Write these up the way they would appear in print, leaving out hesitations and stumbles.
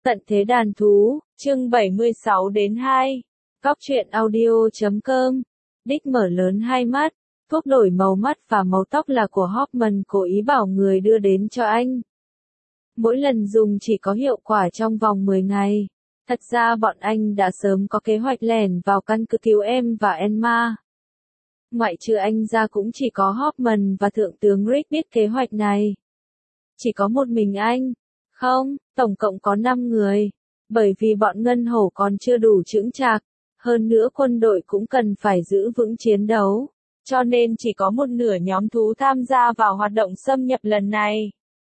Tận thế đàn thú, chương 76 đến 2. Góc truyện audio.com. Đích mở lớn hai mắt, thuốc đổi màu mắt và màu tóc là của Hoffman cố ý bảo người đưa đến cho anh. Mỗi lần dùng chỉ có hiệu quả trong vòng 10 ngày. Thật ra bọn anh đã sớm có kế hoạch lẻn vào căn cứ cứu em và Emma. Ngoại trừ anh ra cũng chỉ có Hoffman và Thượng tướng Rick biết kế hoạch này. Chỉ có một mình anh. Không, tổng cộng có 5 người. Bởi vì bọn ngân hổ còn chưa đủ chững chạc. Hơn nữa quân đội cũng cần phải giữ vững chiến đấu. Cho nên chỉ có một nửa nhóm thú tham gia vào hoạt động xâm nhập lần này.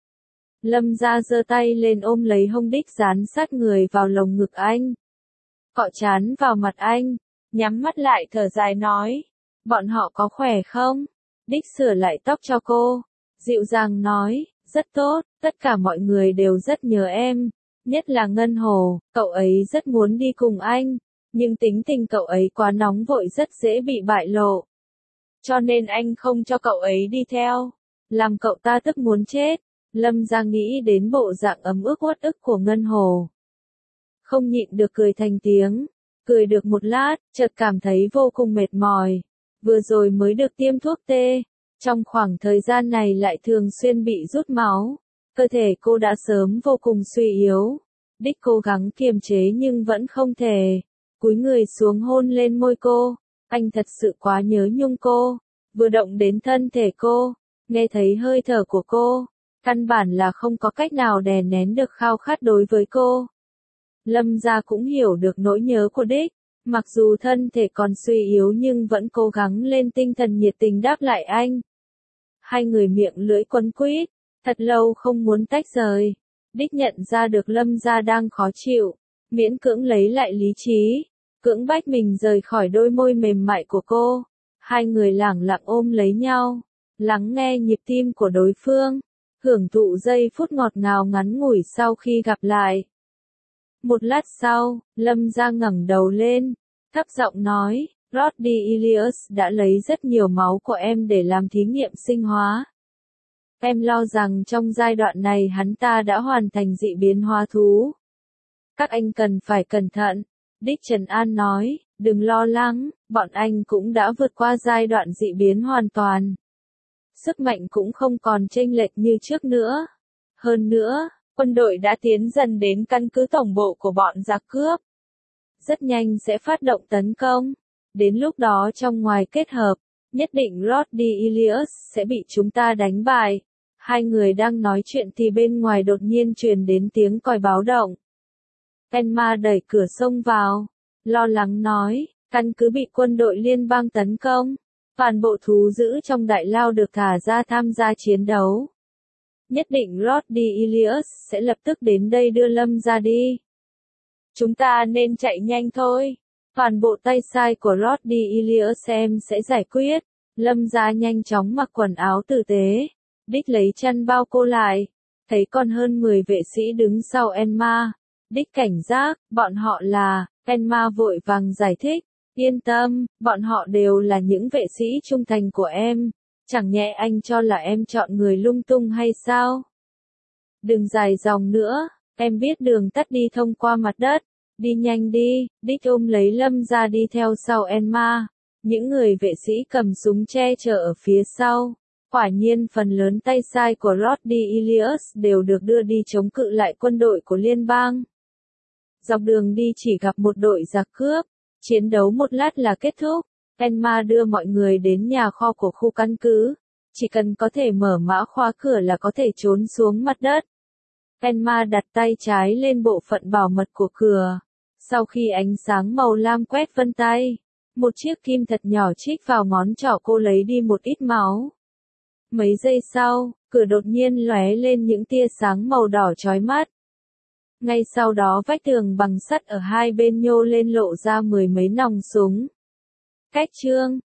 Lâm Gia giơ tay lên ôm lấy hông Đích dán sát người vào lồng ngực anh. Cọ trán vào mặt anh. Nhắm mắt lại thở dài nói. Bọn họ có khỏe không? Đích sửa lại tóc cho cô. Dịu dàng nói. Rất tốt, tất cả mọi người đều rất nhớ em. Nhất là Ngân Hồ, cậu ấy rất muốn đi cùng anh. Nhưng tính tình cậu ấy quá nóng vội rất dễ bị bại lộ. Cho nên anh không cho cậu ấy đi theo. Làm cậu ta tức muốn chết. Lâm Gia nghĩ đến bộ dạng ấm ức uất ức của Ngân Hồ. Không nhịn được cười thành tiếng. Cười được một lát, chợt cảm thấy vô cùng mệt mỏi. Vừa rồi mới được tiêm thuốc tê. Trong khoảng thời gian này lại thường xuyên bị rút máu. Cơ thể cô đã sớm vô cùng suy yếu. Đích cố gắng kiềm chế nhưng vẫn không thể. Cúi người xuống hôn lên môi cô. Anh thật sự quá nhớ nhung cô. Vừa động đến thân thể cô. Nghe thấy hơi thở của cô. Căn bản là không có cách nào đè nén được khao khát đối với cô. Lâm Gia cũng hiểu được nỗi nhớ của Đích. Mặc dù thân thể còn suy yếu nhưng vẫn cố gắng lên tinh thần nhiệt tình đáp lại anh. Hai người miệng lưỡi quấn quýt, thật lâu không muốn tách rời. Đích nhận ra được Lâm Gia đang khó chịu, miễn cưỡng lấy lại lý trí, cưỡng bách mình rời khỏi đôi môi mềm mại của cô. Hai người lẳng lặng ôm lấy nhau, lắng nghe nhịp tim của đối phương, hưởng thụ giây phút ngọt ngào ngắn ngủi sau khi gặp lại. Một lát sau, Lâm Gia ngẩng đầu lên, thấp giọng nói. Roddy Ilias đã lấy rất nhiều máu của em để làm thí nghiệm sinh hóa. Em lo rằng trong giai đoạn này hắn ta đã hoàn thành dị biến hóa thú. Các anh cần phải cẩn thận. Đích Trần An nói, đừng lo lắng, bọn anh cũng đã vượt qua giai đoạn dị biến hoàn toàn. Sức mạnh cũng không còn chênh lệch như trước nữa. Hơn nữa, quân đội đã tiến dần đến căn cứ tổng bộ của bọn giặc cướp. Rất nhanh sẽ phát động tấn công. Đến lúc đó trong ngoài kết hợp, nhất định Roddy Ilias sẽ bị chúng ta đánh bại. Hai người đang nói chuyện thì bên ngoài đột nhiên truyền đến tiếng còi báo động. Emma đẩy cửa xông vào, lo lắng nói, căn cứ bị quân đội liên bang tấn công. Toàn bộ thú dữ trong đại lao được thả ra tham gia chiến đấu. Nhất định Roddy Ilias sẽ lập tức đến đây đưa Lâm Gia đi. Chúng ta nên chạy nhanh thôi. Toàn bộ tay sai của Roddy Ilias em sẽ giải quyết. Lâm Gia nhanh chóng mặc quần áo tử tế. Đích lấy chăn bao cô lại. Thấy còn hơn 10 vệ sĩ đứng sau Emma. Đích cảnh giác, bọn họ là. Emma vội vàng giải thích. Yên tâm, bọn họ đều là những vệ sĩ trung thành của em. Chẳng nhẽ anh cho là em chọn người lung tung hay sao? Đừng dài dòng nữa, em biết đường tắt đi thông qua mặt đất. Đi nhanh đi, Đích ôm lấy Lâm Gia đi theo sau Emma. Những người vệ sĩ cầm súng che chở ở phía sau. Quả nhiên phần lớn tay sai của Roddy Ilias đều được đưa đi chống cự lại quân đội của liên bang. Dọc đường đi chỉ gặp một đội giặc cướp. Chiến đấu một lát là kết thúc. Emma đưa mọi người đến nhà kho của khu căn cứ. Chỉ cần có thể mở mã khóa cửa là có thể trốn xuống mặt đất. Emma đặt tay trái lên bộ phận bảo mật của cửa. Sau khi ánh sáng màu lam quét vân tay, một chiếc kim thật nhỏ chích vào ngón trỏ cô lấy đi một ít máu. Mấy giây sau, cửa đột nhiên lóe lên những tia sáng màu đỏ chói mắt. Ngay sau đó vách tường bằng sắt ở hai bên nhô lên lộ ra 10 mấy nòng súng. Cách chương